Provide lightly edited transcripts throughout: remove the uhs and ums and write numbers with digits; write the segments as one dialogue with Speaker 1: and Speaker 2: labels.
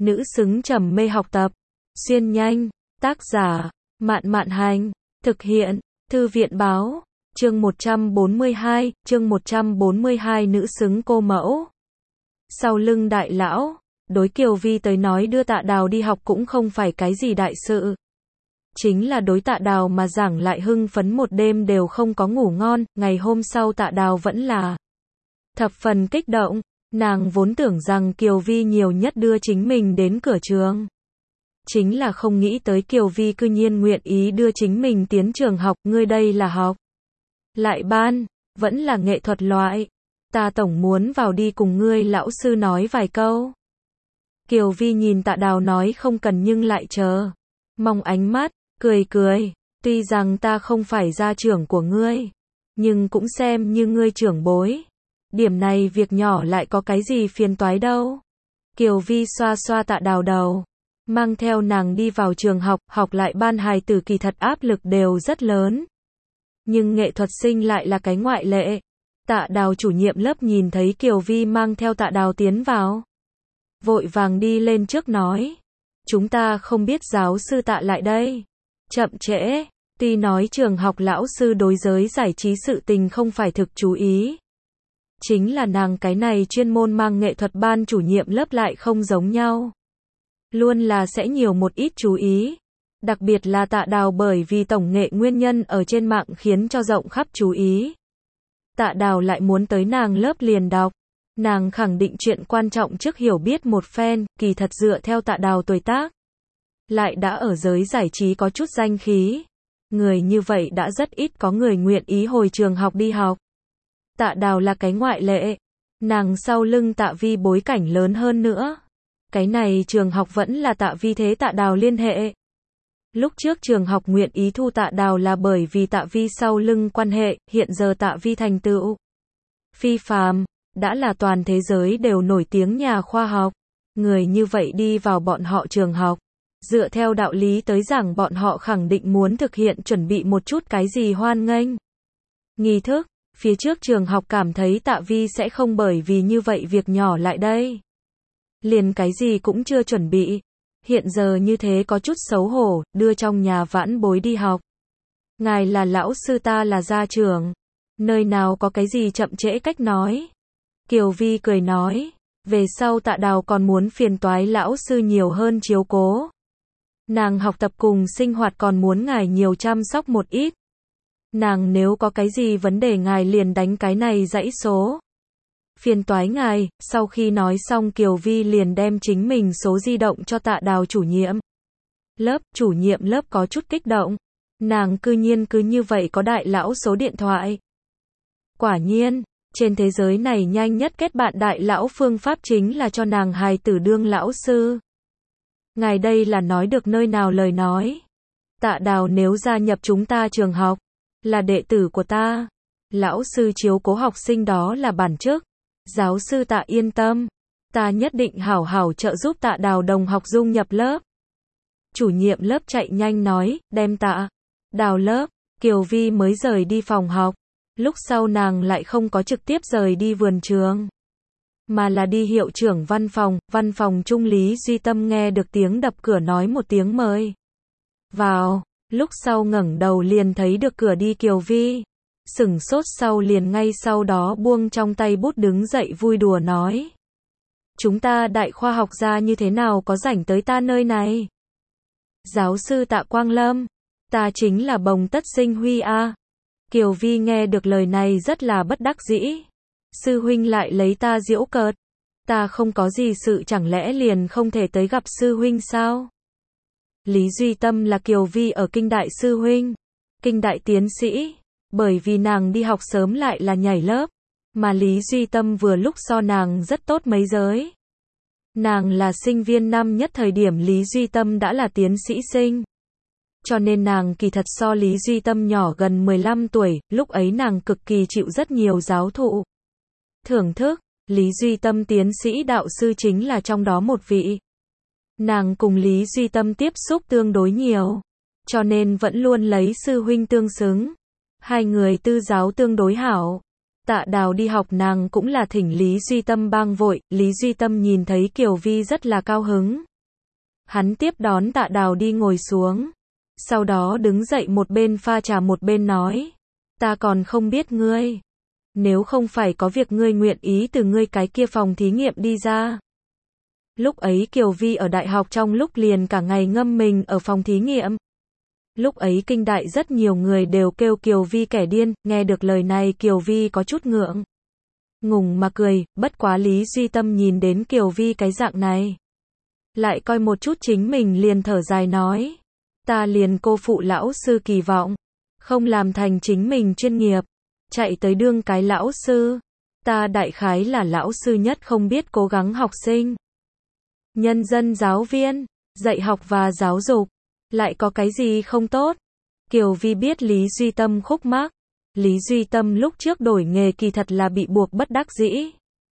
Speaker 1: nữ xứng trầm mê học tập. Xuyên nhanh, tác giả, Mạn Mạn Hành, thực hiện, Thư viện Báo, chương 142, nữ xứng cô mẫu. Sau lưng đại lão, đối Kiều Vi tới nói đưa Tạ Đào đi học cũng không phải cái gì đại sự. Chính là đối Tạ Đào mà giảng lại hưng phấn một đêm đều không có ngủ ngon, ngày hôm sau Tạ Đào vẫn là thập phần kích động, nàng vốn tưởng rằng Kiều Vi nhiều nhất đưa chính mình đến cửa trường. Chính là không nghĩ tới Kiều Vi cư nhiên nguyện ý đưa chính mình tiến trường học, ngươi đây là học lại ban, vẫn là nghệ thuật loại. Ta tổng muốn vào đi cùng ngươi lão sư nói vài câu. Kiều Vi nhìn Tạ Đào nói không cần nhưng lại chờ. Mong ánh mắt, cười cười, tuy rằng ta không phải gia trưởng của ngươi, nhưng cũng xem như ngươi trưởng bối. Điểm này việc nhỏ lại có cái gì phiền toái đâu. Kiều Vi xoa xoa Tạ Đào đầu, mang theo nàng đi vào trường học, học lại ban hài tử kỳ thật áp lực đều rất lớn. Nhưng nghệ thuật sinh lại là cái ngoại lệ. Tạ Đào chủ nhiệm lớp nhìn thấy Kiều Vi mang theo Tạ Đào tiến vào, vội vàng đi lên trước nói, chúng ta không biết giáo sư Tạ lại đây. Chậm trễ, tuy nói trường học lão sư đối giới giải trí sự tình không phải thực chú ý. Chính là nàng cái này chuyên môn mang nghệ thuật ban chủ nhiệm lớp lại không giống nhau. Luôn là sẽ nhiều một ít chú ý. Đặc biệt là Tạ Đào bởi vì tổng nghệ nguyên nhân ở trên mạng khiến cho rộng khắp chú ý. Tạ Đào lại muốn tới nàng lớp liền đọc. Nàng khẳng định chuyện quan trọng trước hiểu biết một phen, kỳ thật dựa theo Tạ Đào tuổi tác. Lại đã ở giới giải trí có chút danh khí. Người như vậy đã rất ít có người nguyện ý hồi trường học đi học. Tạ Đào là cái ngoại lệ. Nàng sau lưng Tạ Vi bối cảnh lớn hơn nữa. Cái này trường học vẫn là Tạ Vi thế Tạ Đào liên hệ. Lúc trước trường học nguyện ý thu Tạ Đào là bởi vì Tạ Vi sau lưng quan hệ, hiện giờ Tạ Vi thành tựu phi phàm, đã là toàn thế giới đều nổi tiếng nhà khoa học. Người như vậy đi vào bọn họ trường học, dựa theo đạo lý tới rằng bọn họ khẳng định muốn thực hiện chuẩn bị một chút cái gì hoan nghênh nghi thức. Phía trước trường học cảm thấy Tạ Vi sẽ không bởi vì như vậy việc nhỏ lại đây. Liền cái gì cũng chưa chuẩn bị. Hiện giờ như thế có chút xấu hổ, đưa trong nhà vãn bối đi học. Ngài là lão sư ta là gia trưởng. Nơi nào có cái gì chậm trễ cách nói. Kiều Vi cười nói, về sau Tạ Đào còn muốn phiền toái lão sư nhiều hơn chiếu cố. Nàng học tập cùng sinh hoạt còn muốn ngài nhiều chăm sóc một ít. Nàng nếu có cái gì vấn đề ngài liền đánh cái này dãy số. Phiền toái ngài. Sau khi nói xong Kiều Vi liền đem chính mình số di động cho Tạ Đào chủ nhiệm lớp. Chủ nhiệm lớp có chút kích động. Nàng cư nhiên cứ như vậy có đại lão số điện thoại. Quả nhiên, trên thế giới này nhanh nhất kết bạn đại lão phương pháp chính là cho nàng hài tử đương lão sư. Ngài đây là nói được nơi nào lời nói. Tạ Đào nếu gia nhập chúng ta trường học, là đệ tử của ta. Lão sư chiếu cố học sinh đó là bản chức. Giáo sư Tạ yên tâm. Ta nhất định hảo hảo trợ giúp Tạ Đào đồng học dung nhập lớp. Chủ nhiệm lớp chạy nhanh nói, đem Tạ Đào lớp. Kiều Vi mới rời đi phòng học. Lúc sau nàng lại không có trực tiếp rời đi vườn trường, mà là đi hiệu trưởng văn phòng trung Lý Duy Tâm nghe được tiếng đập cửa nói một tiếng mời vào, lúc sau ngẩng đầu liền thấy được cửa đi Kiều Vi. Sửng sốt sau liền ngay sau đó buông trong tay bút đứng dậy vui đùa nói. Chúng ta đại khoa học gia như thế nào có rảnh tới ta nơi này? Giáo sư Tạ Quang Lâm, ta chính là Bồng Tất Sinh Huy a. Kiều Vi nghe được lời này rất là bất đắc dĩ. Sư huynh lại lấy ta giễu cợt. Ta không có gì sự chẳng lẽ liền không thể tới gặp sư huynh sao? Lý Duy Tâm là Kiều Vi ở kinh đại sư huynh, kinh đại tiến sĩ. Bởi vì nàng đi học sớm lại là nhảy lớp, mà Lý Duy Tâm vừa lúc so nàng rất tốt mấy giới. Nàng là sinh viên năm nhất thời điểm Lý Duy Tâm đã là tiến sĩ sinh. Cho nên nàng kỳ thật so Lý Duy Tâm nhỏ gần 15 tuổi, lúc ấy nàng cực kỳ chịu rất nhiều giáo thụ thưởng thức. Lý Duy Tâm tiến sĩ đạo sư chính là trong đó một vị. Nàng cùng Lý Duy Tâm tiếp xúc tương đối nhiều, cho nên vẫn luôn lấy sư huynh tương xứng. Hai người tư giáo tương đối hảo. Tạ Đào đi học nàng cũng là thỉnh Lý Duy Tâm bang vội. Lý Duy Tâm nhìn thấy Kiều Vi rất là cao hứng. Hắn tiếp đón Tạ Đào đi ngồi xuống. Sau đó đứng dậy một bên pha trà một bên nói. Ta còn không biết ngươi. Nếu không phải có việc ngươi nguyện ý từ ngươi cái kia phòng thí nghiệm đi ra. Lúc ấy Kiều Vi ở đại học trong lúc liền cả ngày ngâm mình ở phòng thí nghiệm. Lúc ấy kinh đại rất nhiều người đều kêu Kiều Vi kẻ điên, nghe được lời này Kiều Vi có chút ngượng ngùng mà cười, bất quá Lý Duy Tâm nhìn đến Kiều Vi cái dạng này. Lại coi một chút chính mình liền thở dài nói. Ta liền cô phụ lão sư kỳ vọng. Không làm thành chính mình chuyên nghiệp. Chạy tới đương cái lão sư. Ta đại khái là lão sư nhất không biết cố gắng học sinh. Nhân dân giáo viên, dạy học và giáo dục. Lại có cái gì không tốt? Kiều Vi biết Lý Duy Tâm khúc mắc. Lý Duy Tâm lúc trước đổi nghề kỳ thật là bị buộc bất đắc dĩ.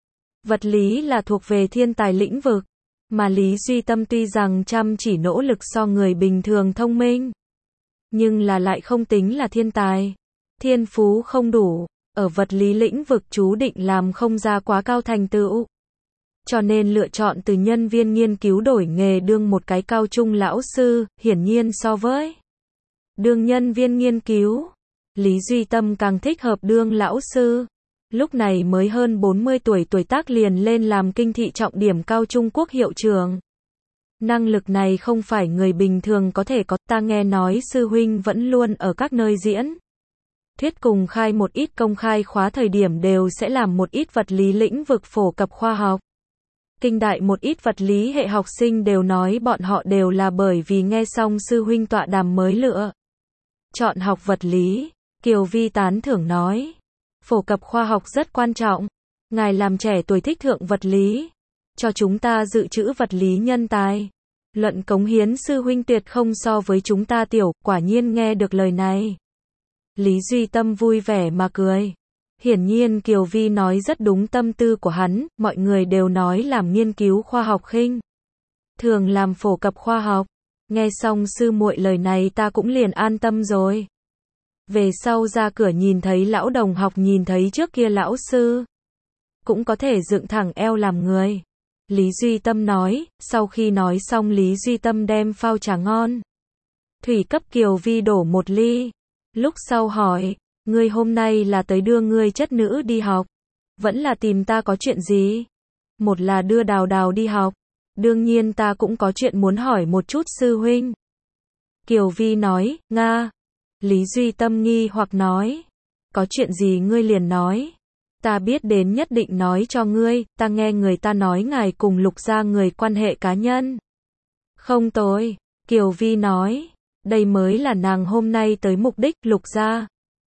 Speaker 1: Vật lý là thuộc về thiên tài lĩnh vực. Mà Lý Duy Tâm tuy rằng chăm chỉ nỗ lực so người bình thường thông minh. Nhưng là lại không tính là thiên tài. Thiên phú không đủ. Ở vật lý lĩnh vực chú định làm không ra quá cao thành tựu. Cho nên lựa chọn từ nhân viên nghiên cứu đổi nghề đương một cái cao trung lão sư, hiển nhiên so với đương nhân viên nghiên cứu, Lý Duy Tâm càng thích hợp đương lão sư. Lúc này mới hơn 40 tuổi tuổi tác liền lên làm kinh thị trọng điểm cao trung quốc hiệu trưởng. Năng lực này không phải người bình thường có thể có, ta nghe nói sư huynh vẫn luôn ở các nơi diễn thuyết cùng khai một ít công khai khóa thời điểm đều sẽ làm một ít vật lý lĩnh vực phổ cập khoa học. Kinh đại một ít vật lý hệ học sinh đều nói bọn họ đều là bởi vì nghe xong sư huynh tọa đàm mới lựa chọn học vật lý. Kiều Vi tán thưởng nói, phổ cập khoa học rất quan trọng. Ngài làm trẻ tuổi thích thượng vật lý, cho chúng ta dự trữ vật lý nhân tài. Luận cống hiến sư huynh tuyệt không so với chúng ta tiểu, quả nhiên nghe được lời này. Lý Duy Tâm vui vẻ mà cười. Hiển nhiên Kiều Vi nói rất đúng tâm tư của hắn, mọi người đều nói làm nghiên cứu khoa học khinh thường làm phổ cập khoa học. Nghe xong sư muội lời này ta cũng liền an tâm rồi. Về sau ra cửa nhìn thấy lão đồng học nhìn thấy trước kia lão sư, cũng có thể dựng thẳng eo làm người. Lý Duy Tâm nói, sau khi nói xong Lý Duy Tâm đem phao trà ngon thủy cấp Kiều Vi đổ một ly. Lúc sau hỏi, ngươi hôm nay là tới đưa ngươi chất nữ đi học, vẫn là tìm ta có chuyện gì? Một là đưa Đào Đào đi học, đương nhiên ta cũng có chuyện muốn hỏi một chút sư huynh. Kiều Vi nói, Nga. Lý Duy Tâm nghi hoặc nói, có chuyện gì ngươi liền nói. Ta biết đến nhất định nói cho ngươi, ta nghe người ta nói ngài cùng Lục gia người quan hệ cá nhân. Không tồi, Kiều Vi nói, đây mới là nàng hôm nay tới mục đích. Lục gia.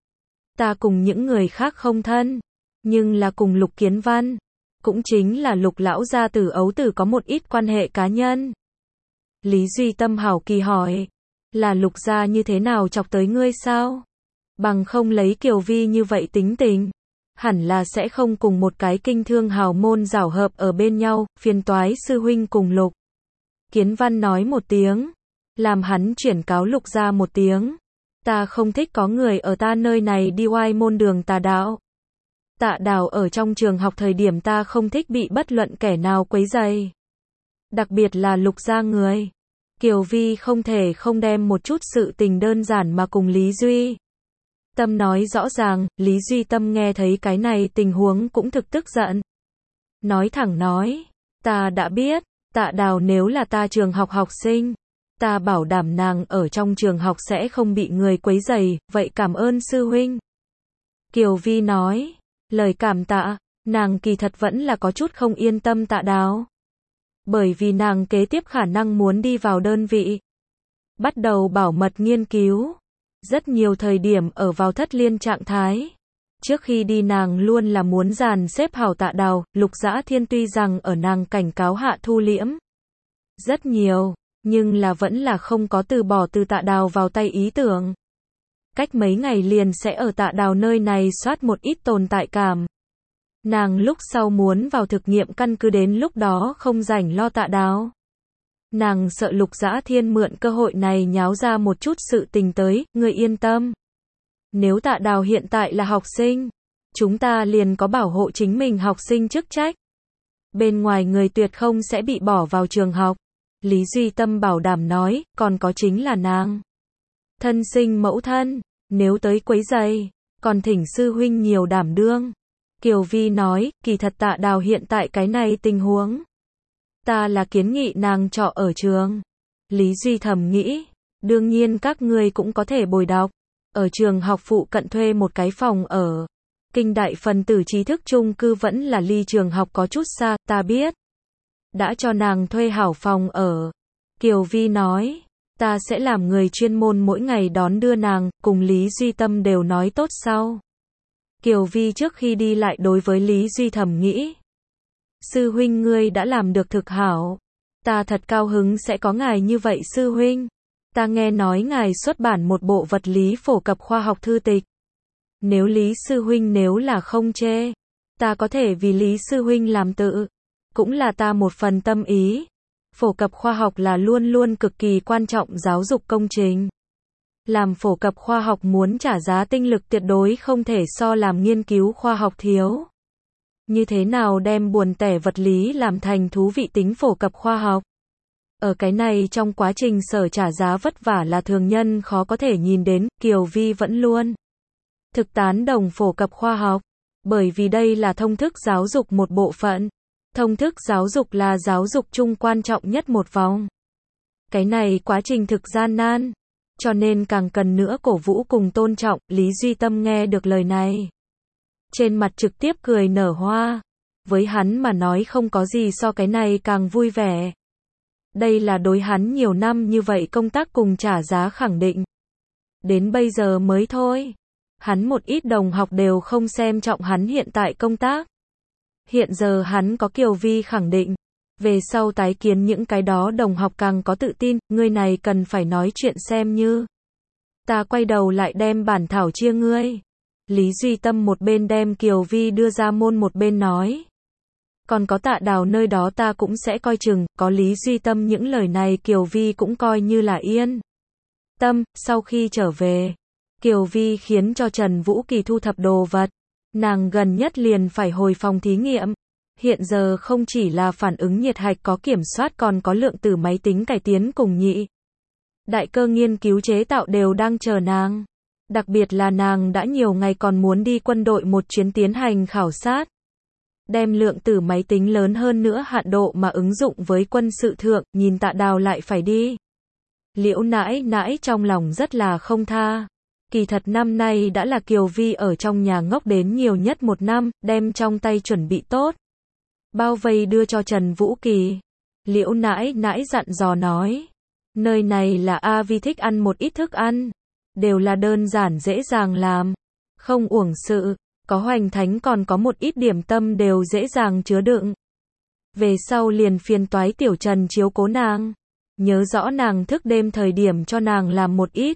Speaker 1: Ta cùng những người khác không thân, nhưng là cùng Lục Kiến Văn, cũng chính là Lục lão gia tử ấu tử có một ít quan hệ cá nhân. Lý Duy Tâm hảo kỳ hỏi, là Lục gia như thế nào chọc tới ngươi sao? Bằng không lấy Kiều Vi như vậy tính tình, hẳn là sẽ không cùng một cái kinh thương hào môn giảo hợp ở bên nhau. Phiền toái sư huynh cùng Lục Kiến Văn nói một tiếng, làm hắn chuyển cáo Lục gia một tiếng. Ta không thích có người ở ta nơi này đi oai môn đường tà đạo. Tạ Đào ở trong trường học thời điểm ta không thích bị bất luận kẻ nào quấy rầy. Đặc biệt là Lục gia người. Kiều Vi không thể không đem một chút sự tình đơn giản mà cùng Lý Duy Tâm nói rõ ràng. Lý Duy Tâm nghe thấy cái này tình huống cũng thực tức giận. Nói thẳng nói, ta đã biết, Tạ Đào nếu là ta trường học học sinh, ta bảo đảm nàng ở trong trường học sẽ không bị người quấy rầy, vậy cảm ơn sư huynh. Kiều Vi nói, lời cảm tạ, nàng kỳ thật vẫn là có chút không yên tâm Tạ Đào. Bởi vì nàng kế tiếp khả năng muốn đi vào đơn vị, bắt đầu bảo mật nghiên cứu. Rất nhiều thời điểm ở vào thất liên trạng thái. Trước khi đi nàng luôn là muốn dàn xếp hảo Tạ Đào. Lục Dã Thiên tuy rằng ở nàng cảnh cáo hạ thu liễm rất nhiều, nhưng là vẫn là không có từ bỏ từ Tạ Đào vào tay ý tưởng. Cách mấy ngày liền sẽ ở Tạ Đào nơi này soát một ít tồn tại cảm. Nàng lúc sau muốn vào thực nghiệm căn cứ đến lúc đó không rảnh lo Tạ Đào. Nàng sợ Lục Dã Thiên mượn cơ hội này nháo ra một chút sự tình tới. Ngươi yên tâm. Nếu Tạ Đào hiện tại là học sinh, chúng ta liền có bảo hộ chính mình học sinh chức trách. Bên ngoài người tuyệt không sẽ bị bỏ vào trường học. Lý Duy Tâm bảo đảm nói, còn có chính là nàng. Thân sinh mẫu thân, nếu tới quấy rầy, còn thỉnh sư huynh nhiều đảm đương. Kiều Vi nói, kỳ thật Tạ Đào hiện tại cái này tình huống. Ta là kiến nghị nàng trọ ở trường. Lý Duy thầm nghĩ, đương nhiên các ngươi cũng có thể bồi đọc. Ở trường học phụ cận thuê một cái phòng ở. Kinh đại phần tử trí thức chung cư vẫn là ly trường học có chút xa, ta biết. Đã cho nàng thuê hảo phòng ở. Kiều Vi nói, ta sẽ làm người chuyên môn mỗi ngày đón đưa nàng, cùng Lý Duy Tâm đều nói tốt sau. Kiều Vi trước khi đi lại đối với Lý Duy thầm nghĩ. Sư huynh ngươi đã làm được thực hảo. Ta thật cao hứng sẽ có ngài như vậy sư huynh. Ta nghe nói ngài xuất bản một bộ vật lý phổ cập khoa học thư tịch. Nếu Lý sư huynh nếu là không chê, ta có thể vì Lý sư huynh làm tự. Cũng là ta một phần tâm ý. Phổ cập khoa học là luôn luôn cực kỳ quan trọng giáo dục công trình. Làm phổ cập khoa học muốn trả giá tinh lực tuyệt đối không thể so làm nghiên cứu khoa học thiếu. Như thế nào đem buồn tẻ vật lý làm thành thú vị tính phổ cập khoa học? Ở cái này trong quá trình sở trả giá vất vả là thường nhân khó có thể nhìn đến, Kiều Vi vẫn luôn thực tán đồng phổ cập khoa học, bởi vì đây là thông thức giáo dục một bộ phận. Thông thức giáo dục là giáo dục chung quan trọng nhất một vòng. Cái này quá trình thực gian nan, cho nên càng cần nữa cổ vũ cùng tôn trọng. Lý Duy Tâm nghe được lời này, trên mặt trực tiếp cười nở hoa. Với hắn mà nói không có gì so cái này càng vui vẻ. Đây là đối hắn nhiều năm như vậy công tác cùng trả giá khẳng định. Đến bây giờ mới thôi. Hắn một ít đồng học đều không xem trọng hắn hiện tại công tác. Hiện giờ hắn có Kiều Vi khẳng định. Về sau tái kiến những cái đó đồng học càng có tự tin, ngươi này cần phải nói chuyện xem như. Ta quay đầu lại đem bản thảo chia ngươi. Lý Duy Tâm một bên đem Kiều Vi đưa ra môn một bên nói. Còn có Tạ Đào nơi đó ta cũng sẽ coi chừng, có Lý Duy Tâm những lời này Kiều Vi cũng coi như là yên tâm. Sau khi trở về, Kiều Vi khiến cho Trần Vũ Kỳ thu thập đồ vật. Nàng gần nhất liền phải hồi phòng thí nghiệm. Hiện giờ không chỉ là phản ứng nhiệt hạch có kiểm soát còn có lượng tử máy tính cải tiến cùng nhị đại cơ nghiên cứu chế tạo đều đang chờ nàng. Đặc biệt là nàng đã nhiều ngày còn muốn đi quân đội một chuyến tiến hành khảo sát. Đem lượng tử máy tính lớn hơn nữa hạn độ mà ứng dụng với quân sự thượng, nhìn Tạ Đào lại phải đi. Liễu nãi nãi trong lòng rất là không tha. Kỳ thật năm nay đã là Kiều Vi ở trong nhà ngốc đến nhiều nhất một năm, đem trong tay chuẩn bị tốt. Bao vây đưa cho Trần Vũ Kỳ. Liễu nãi nãi dặn dò nói. Nơi này là A Vi thích ăn một ít thức ăn. Đều là đơn giản dễ dàng làm. Không uổng sự. Có hoành thánh còn có một ít điểm tâm đều dễ dàng chứa đựng. Về sau liền phiền toái tiểu Trần chiếu cố nàng. Nhớ rõ nàng thức đêm thời điểm cho nàng làm một ít.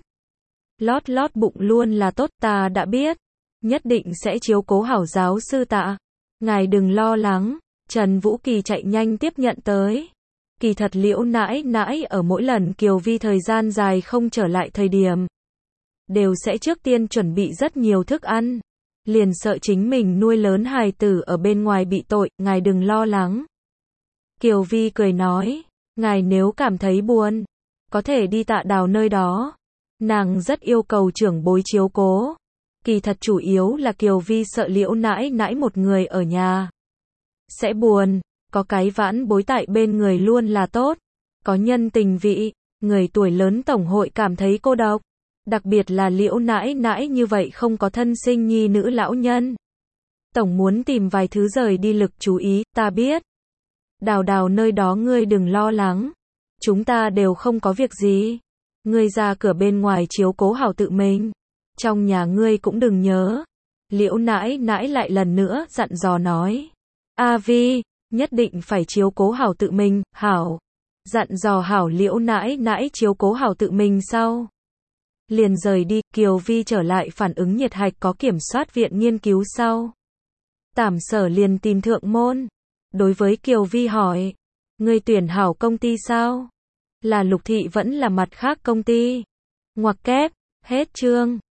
Speaker 1: Lót lót bụng luôn là tốt, ta đã biết. Nhất định sẽ chiếu cố hảo giáo sư Tạ. Ngài đừng lo lắng. Trần Vũ Kỳ chạy nhanh tiếp nhận tới. Kỳ thật Liễu nãi nãi ở mỗi lần Kiều Vi thời gian dài không trở lại thời điểm. Đều sẽ trước tiên chuẩn bị rất nhiều thức ăn. Liền sợ chính mình nuôi lớn hài tử ở bên ngoài bị tội, ngài đừng lo lắng. Kiều Vi cười nói, ngài nếu cảm thấy buồn, có thể đi Tạ Đào nơi đó. Nàng rất yêu cầu trưởng bối chiếu cố. Kỳ thật chủ yếu là Kiều Vi sợ Liễu nãi nãi một người ở nhà sẽ buồn, có cái vãn bối tại bên người luôn là tốt. Có nhân tình vị, người tuổi lớn tổng hội cảm thấy cô độc. Đặc biệt là Liễu nãi nãi như vậy không có thân sinh nhi nữ lão nhân. Tổng muốn tìm vài thứ rời đi lực chú ý, ta biết. Đào Đào nơi đó ngươi đừng lo lắng. Chúng ta đều không có việc gì. Ngươi ra cửa bên ngoài chiếu cố hảo tự mình. Trong nhà ngươi cũng đừng nhớ. Liễu nãi nãi lại lần nữa dặn dò nói. A Vi, nhất định phải chiếu cố hảo tự mình, hảo. Dặn dò hảo Liễu nãi nãi chiếu cố hảo tự mình sau. Liền rời đi, Kiều Vi trở lại phản ứng nhiệt hạch có kiểm soát viện nghiên cứu sau. Tảm Sở liền tìm thượng môn. Đối với Kiều Vi hỏi, ngươi tuyển hảo công ty sao? Là Lục Thị vẫn là mặt khác công ty? Ngoặc kép, hết chương.